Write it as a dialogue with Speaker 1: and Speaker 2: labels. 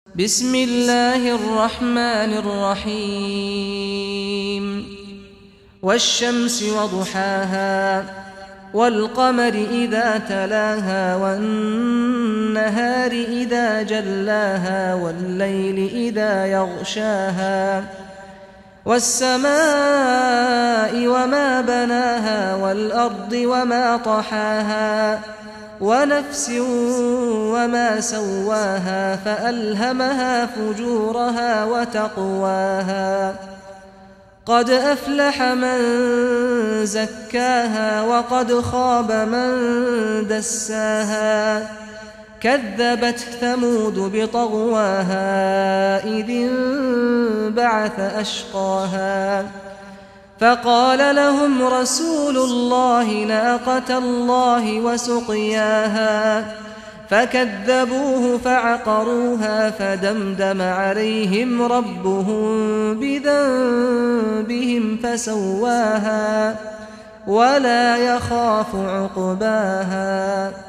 Speaker 1: بسم الله الرحمن الرحيم والشمس وضحاها والقمر إذا تلاها والنهار إذا جلاها والليل إذا يغشاها والسماء وما بناها والأرض وما طحاها ونفس وما سواها فألهمها فجورها وتقواها قد أفلح من زكاها وقد خاب من دساها كذبت ثمود بطغواها إذ انبعث أشقاها فقال لهم رسول الله ناقة الله وسقياها فكذبوه فعقروها فدمدم عليهم ربهم بذنبهم فسواها ولا يخاف عقباها